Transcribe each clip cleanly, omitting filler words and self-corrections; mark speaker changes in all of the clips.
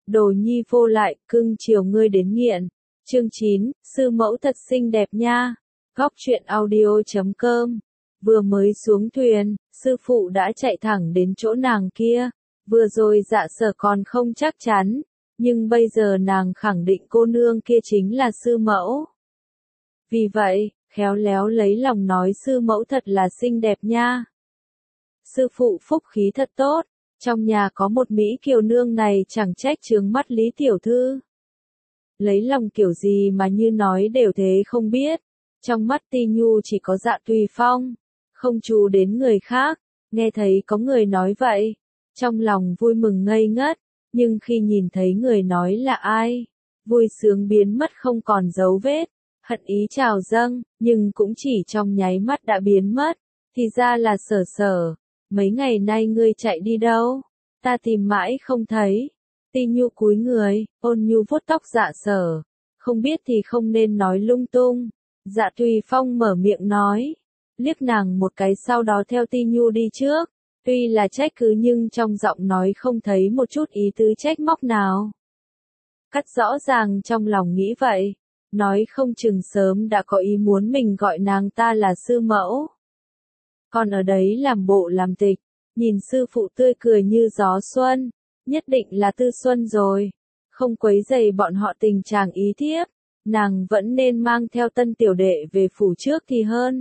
Speaker 1: đồ nhi vô lại, cưng chiều ngươi đến nghiện. Chương 9, sư mẫu thật xinh đẹp nha. Góc truyện audio.com. Vừa mới xuống thuyền, sư phụ đã chạy thẳng đến chỗ nàng kia. Vừa rồi Dạ Sở còn không chắc chắn, nhưng bây giờ nàng khẳng định cô nương kia chính là sư mẫu. Vì vậy, khéo léo lấy lòng nói sư mẫu thật là xinh đẹp nha. Sư phụ phúc khí thật tốt, trong nhà có một Mỹ kiều nương này chẳng trách chướng mắt Lý tiểu thư. Lấy lòng kiểu gì mà như nói đều thế không biết. Trong mắt Ti Nhu chỉ có Dạ Tùy Phong, không chú đến người khác. Nghe thấy có người nói vậy, trong lòng vui mừng ngây ngất, nhưng khi nhìn thấy người nói là ai, vui sướng biến mất không còn dấu vết, hận ý trào dâng, nhưng cũng chỉ trong nháy mắt đã biến mất. Thì ra là Sở Sở, mấy ngày nay ngươi chạy đi đâu? Ta tìm mãi không thấy. Ti Nhu cúi người, ôn nhu vuốt tóc Dạ Sở, không biết thì không nên nói lung tung. Dạ Tùy Phong mở miệng nói, liếc nàng một cái sau đó theo Ti Nhu đi trước. Tuy là trách cứ nhưng trong giọng nói không thấy một chút ý tứ trách móc nào. Cắt rõ ràng trong lòng nghĩ vậy, nói không chừng sớm đã có ý muốn mình gọi nàng ta là sư mẫu. Còn ở đấy làm bộ làm tịch, nhìn sư phụ tươi cười như gió xuân, nhất định là Tư Xuân rồi. Không quấy rầy bọn họ tình chàng ý thiếp, nàng vẫn nên mang theo tân tiểu đệ về phủ trước thì hơn.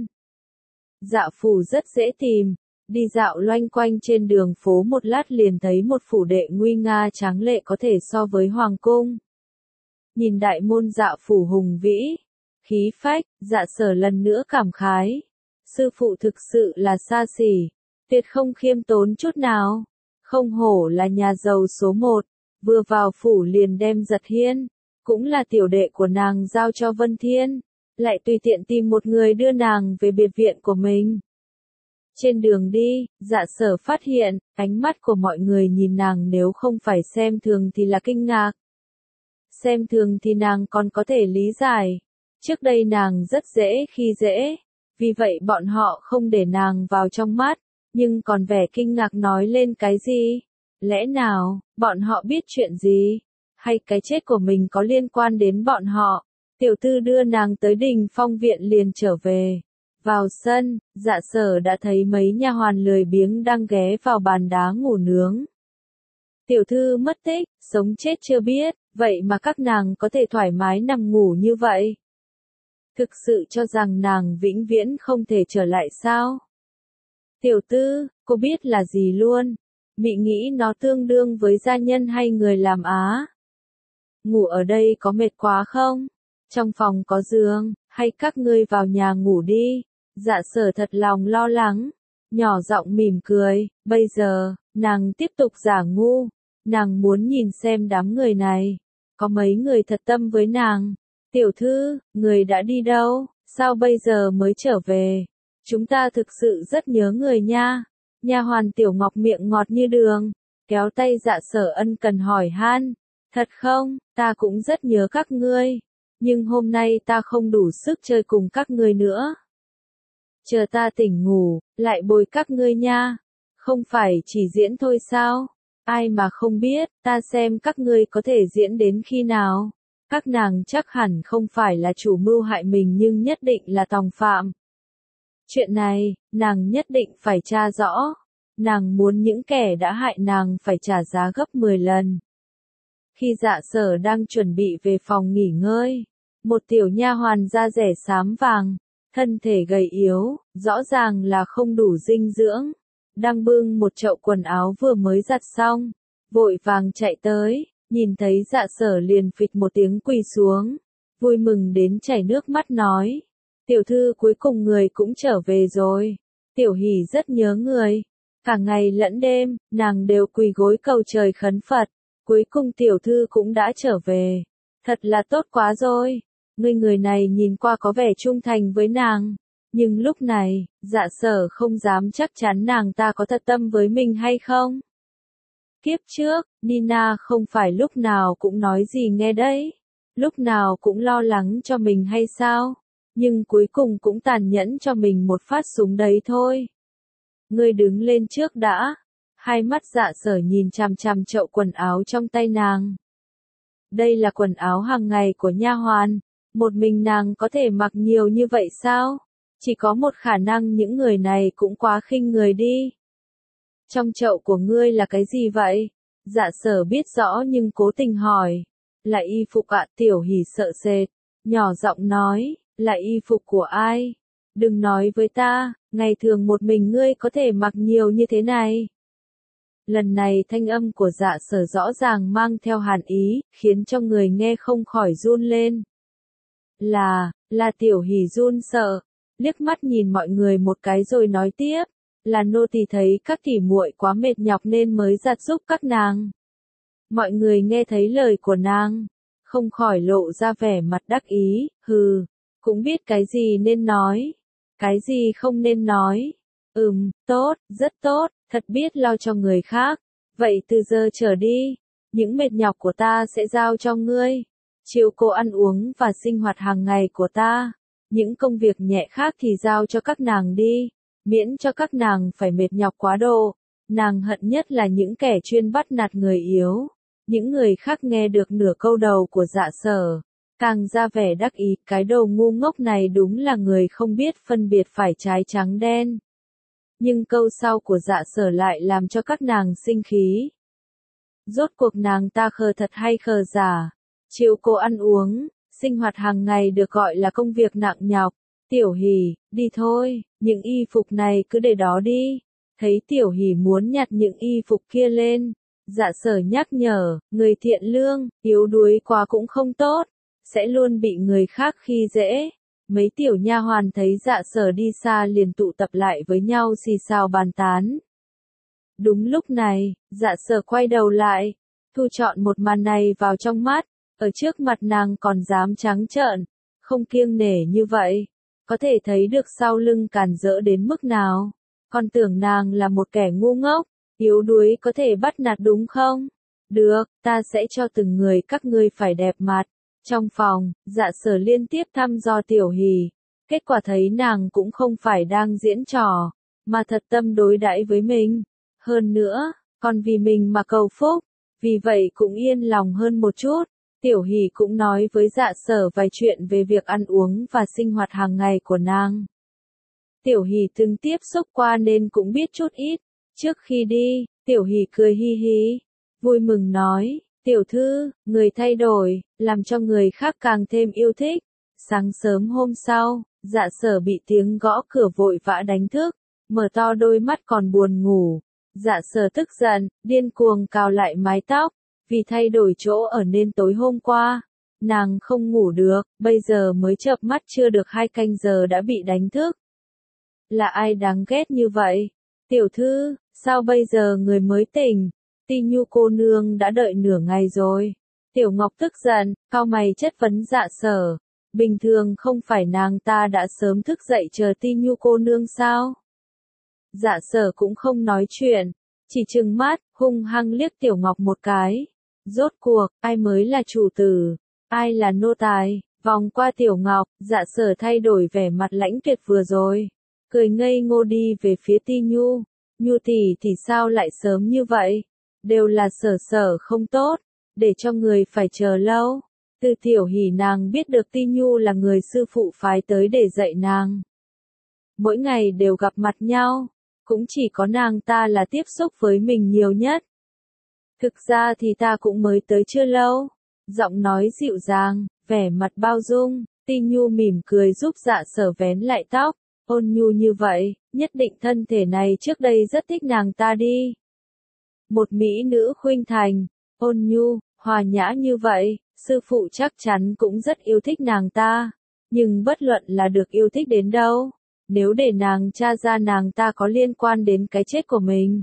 Speaker 1: Dạ phủ rất dễ tìm. Đi dạo loanh quanh trên đường phố một lát liền thấy một phủ đệ nguy nga tráng lệ có thể so với hoàng cung. Nhìn đại môn Dạ phủ hùng vĩ, khí phách, Dạ Sở lần nữa cảm khái. Sư phụ thực sự là xa xỉ, tuyệt không khiêm tốn chút nào. Không hổ là nhà giàu số 1, vừa vào phủ liền đem Giật Hiên, cũng là tiểu đệ của nàng giao cho Vân Thiên, lại tùy tiện tìm một người đưa nàng về biệt viện của mình. Trên đường đi, Dạ Sở phát hiện, ánh mắt của mọi người nhìn nàng nếu không phải xem thường thì là kinh ngạc. Xem thường thì nàng còn có thể lý giải. Trước đây nàng rất dễ khi dễ, vì vậy bọn họ không để nàng vào trong mắt, nhưng còn vẻ kinh ngạc nói lên cái gì? Lẽ nào, bọn họ biết chuyện gì? Hay cái chết của mình có liên quan đến bọn họ? Tiểu thư đưa nàng tới Đình Phong viện liền trở về. Vào sân, Dạ Sở đã thấy mấy nha hoàn lười biếng đang ghé vào bàn đá ngủ nướng. Tiểu thư mất tích, sống chết chưa biết, vậy mà các nàng có thể thoải mái nằm ngủ như vậy. Thực sự cho rằng nàng vĩnh viễn không thể trở lại sao? Tiểu tư, cô biết là gì luôn? Mị nghĩ nó tương đương với gia nhân hay người làm á? Ngủ ở đây có mệt quá không? Trong phòng có giường, hay các ngươi vào nhà ngủ đi? Dạ Sở thật lòng lo lắng, nhỏ giọng mỉm cười. Bây giờ, nàng tiếp tục giả ngu, nàng muốn nhìn xem đám người này, có mấy người thật tâm với nàng. Tiểu thư, người đã đi đâu, sao bây giờ mới trở về? Chúng ta thực sự rất nhớ người nha. Nha hoàn Tiểu Ngọc miệng ngọt như đường, kéo tay Dạ Sở ân cần hỏi han. Thật không, ta cũng rất nhớ các ngươi, nhưng hôm nay ta không đủ sức chơi cùng các ngươi nữa. Chờ ta tỉnh ngủ, lại bồi các ngươi nha. Không phải chỉ diễn thôi sao? Ai mà không biết, ta xem các ngươi có thể diễn đến khi nào. Các nàng chắc hẳn không phải là chủ mưu hại mình nhưng nhất định là tòng phạm. Chuyện này, nàng nhất định phải tra rõ. Nàng muốn những kẻ đã hại nàng phải trả giá gấp 10 lần. Khi Dạ Sở đang chuẩn bị về phòng nghỉ ngơi, một tiểu nha hoàn da rẻ xám vàng, thân thể gầy yếu, rõ ràng là không đủ dinh dưỡng, đang bưng một chậu quần áo vừa mới giặt xong, vội vàng chạy tới, nhìn thấy Dạ Sở liền phịch một tiếng quỳ xuống, vui mừng đến chảy nước mắt nói, tiểu thư cuối cùng người cũng trở về rồi, tiểu hỷ rất nhớ người, cả ngày lẫn đêm, nàng đều quỳ gối cầu trời khấn Phật, cuối cùng tiểu thư cũng đã trở về, thật là tốt quá rồi. Người này nhìn qua có vẻ trung thành với nàng, nhưng lúc này, Dạ Sở không dám chắc chắn nàng ta có thật tâm với mình hay không. Kiếp trước, Nina không phải lúc nào cũng nói gì nghe đấy, lúc nào cũng lo lắng cho mình hay sao, nhưng cuối cùng cũng tàn nhẫn cho mình một phát súng đấy thôi. Ngươi đứng lên trước đã. Hai mắt Dạ Sở nhìn chằm chằm chậu quần áo trong tay nàng, Đây là quần áo hàng ngày của nha hoàn, một mình nàng có thể mặc nhiều như vậy sao? Chỉ có một khả năng những người này cũng quá khinh người đi. Trong chậu của ngươi là cái gì vậy? Dạ Sở biết rõ nhưng cố tình hỏi. Là y phục ạ. Tiểu Hỷ sợ sệt, nhỏ giọng nói, là y phục của ai? Đừng nói với ta, ngày thường một mình ngươi có thể mặc nhiều như thế này. Lần này thanh âm của Dạ Sở rõ ràng mang theo hàn ý, khiến cho người nghe không khỏi run lên. Là Tiểu Hỷ run sợ, liếc mắt nhìn mọi người một cái rồi nói tiếp, là nô tỳ thấy các tỷ muội quá mệt nhọc nên mới giặt giúp các nàng. Mọi người nghe thấy lời của nàng, không khỏi lộ ra vẻ mặt đắc ý, hừ, cũng biết cái gì nên nói, cái gì không nên nói. Tốt, rất tốt, thật biết lo cho người khác. Vậy từ giờ trở đi, những mệt nhọc của ta sẽ giao cho ngươi. Chiều cô ăn uống và sinh hoạt hàng ngày của ta. Những công việc nhẹ khác thì giao cho các nàng đi, miễn cho các nàng phải mệt nhọc quá độ. Nàng hận nhất là những kẻ chuyên bắt nạt người yếu. Những người khác nghe được nửa câu đầu của Dạ Sở, càng ra vẻ đắc ý, cái đồ ngu ngốc này đúng là người không biết phân biệt phải trái trắng đen. Nhưng câu sau của Dạ Sở lại làm cho các nàng sinh khí. Rốt cuộc nàng ta khờ thật hay khờ giả? Chiều cô ăn uống, sinh hoạt hàng ngày được gọi là công việc nặng nhọc. Tiểu Hỷ, đi thôi, những y phục này cứ để đó đi. Thấy Tiểu Hỷ muốn nhặt những y phục kia lên, Dạ Sở nhắc nhở, người thiện lương, yếu đuối quá cũng không tốt, sẽ luôn bị người khác khi dễ. Mấy tiểu nha hoàn thấy Dạ Sở đi xa liền tụ tập lại với nhau xì xào bàn tán. Đúng lúc này, Dạ Sở quay đầu lại, thu trọn một màn này vào trong mắt, ở trước mặt nàng còn dám trắng trợn, không kiêng nể như vậy, có thể thấy được sau lưng càn rỡ đến mức nào. Còn tưởng nàng là một kẻ ngu ngốc, yếu đuối có thể bắt nạt đúng không? Được, ta sẽ cho từng người các ngươi phải đẹp mặt. Trong phòng, Dạ Sở liên tiếp thăm dò Tiểu Hỷ, kết quả thấy nàng cũng không phải đang diễn trò, mà thật tâm đối đãi với mình. Hơn nữa, còn vì mình mà cầu phúc, vì vậy cũng yên lòng hơn một chút. Tiểu Hỷ cũng nói với Dạ Sở vài chuyện về việc ăn uống và sinh hoạt hàng ngày của nàng. Tiểu Hỷ từng tiếp xúc qua nên cũng biết chút ít. Trước khi đi, Tiểu Hỷ cười hi hi, vui mừng nói, tiểu thư, người thay đổi, làm cho người khác càng thêm yêu thích. Sáng sớm hôm sau, Dạ Sở bị tiếng gõ cửa vội vã đánh thức, mở to đôi mắt còn buồn ngủ. Dạ Sở tức giận, điên cuồng cào lại mái tóc, vì thay đổi chỗ ở nên tối hôm qua, nàng không ngủ được, bây giờ mới chợp mắt chưa được 2 canh giờ đã bị đánh thức. Là ai đáng ghét như vậy? Tiểu thư, sao bây giờ người mới tỉnh? Ti Nhu cô nương đã đợi nửa ngày rồi. Tiểu Ngọc tức giận, cau mày chất vấn Dạ Sở. Bình thường không phải nàng ta đã sớm thức dậy chờ Ti Nhu cô nương sao? Dạ Sở cũng không nói chuyện, chỉ trừng mắt, hung hăng liếc Tiểu Ngọc một cái. Rốt cuộc, ai mới là chủ tử? Ai là nô tài? Vòng qua Tiểu Ngọc, Dạ Sở thay đổi vẻ mặt lãnh tuyệt vừa rồi. Cười ngây ngô đi về phía Ti Nhu. Nhu tỷ thì sao lại sớm như vậy? Đều là Sở Sở không tốt, để cho người phải chờ lâu. Từ Tiểu Hỷ nàng biết được Ti Nhu là người sư phụ phái tới để dạy nàng. Mỗi ngày đều gặp mặt nhau, cũng chỉ có nàng ta là tiếp xúc với mình nhiều nhất. Thực ra thì ta cũng mới tới chưa lâu. Giọng nói dịu dàng, vẻ mặt bao dung, Ti Nhu mỉm cười giúp Dạ Sở vén lại tóc. Ôn nhu như vậy, nhất định thân thể này trước đây rất thích nàng ta đi. Một mỹ nữ khuynh thành, ôn nhu, hòa nhã như vậy, sư phụ chắc chắn cũng rất yêu thích nàng ta. Nhưng bất luận là được yêu thích đến đâu, nếu để nàng tra ra nàng ta có liên quan đến cái chết của mình,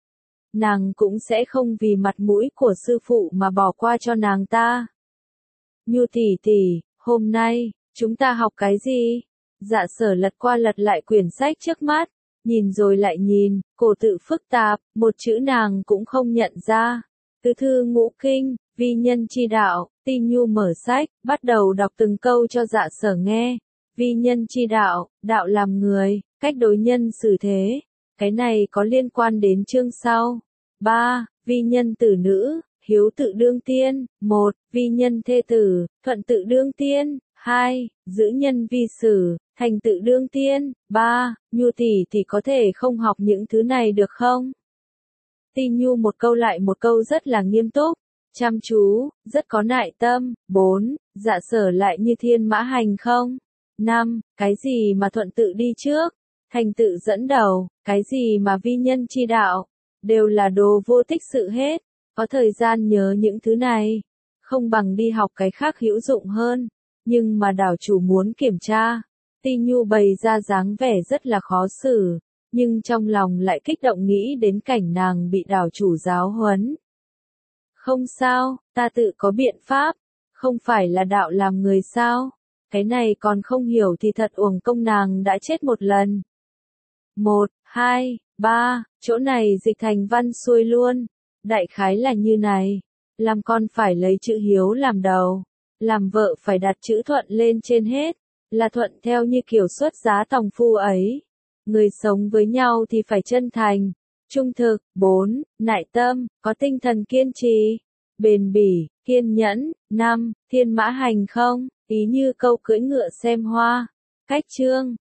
Speaker 1: nàng cũng sẽ không vì mặt mũi của sư phụ mà bỏ qua cho nàng ta. Nhu tỷ tỷ, hôm nay, chúng ta học cái gì? Dạ Sở lật qua lật lại quyển sách trước mắt, nhìn rồi lại nhìn, cổ tự phức tạp, một chữ nàng cũng không nhận ra. Tứ thư ngũ kinh, vi nhân chi đạo. Ti Nhu mở sách, bắt đầu đọc từng câu cho Dạ Sở nghe. Vi nhân chi đạo, đạo làm người, cách đối nhân xử thế. Cái này có liên quan đến chương sau. 3. Vi nhân tử nữ, hiếu tự đương tiên. 1. Vi nhân thê tử, thuận tự đương tiên. 2. Giữ nhân vi xử, thành tự đương tiên. 3. Nhu tỷ có thể không học những thứ này được không? Ti Nhu một câu lại một câu rất là nghiêm túc, chăm chú, rất có nại tâm. 4. Dạ sở lại như thiên mã hành không? 5. Cái gì mà thuận tự đi trước, thành tự dẫn đầu, cái gì mà vi nhân chi đạo, đều là đồ vô tích sự hết. Có thời gian nhớ những thứ này, không bằng đi học cái khác hữu dụng hơn. Nhưng mà đảo chủ muốn kiểm tra. Ti Nhu bày ra dáng vẻ rất là khó xử, nhưng trong lòng lại kích động nghĩ đến cảnh nàng bị đảo chủ giáo huấn. Không sao, ta tự có biện pháp, không phải là đạo làm người sao? Cái này còn không hiểu thì thật uổng công nàng đã chết một lần. 1, 2, 3, chỗ này dịch thành văn xuôi luôn. Đại khái là như này, làm con phải lấy chữ hiếu làm đầu, làm vợ phải đặt chữ thuận lên trên hết, là thuận theo như kiểu xuất giá tòng phu ấy. Người sống với nhau thì phải chân thành, trung thực. 4. Nại tâm, có tinh thần kiên trì, bền bỉ, kiên nhẫn. 5. Thiên mã hành không, ý như câu cưỡi ngựa xem hoa. Cách chương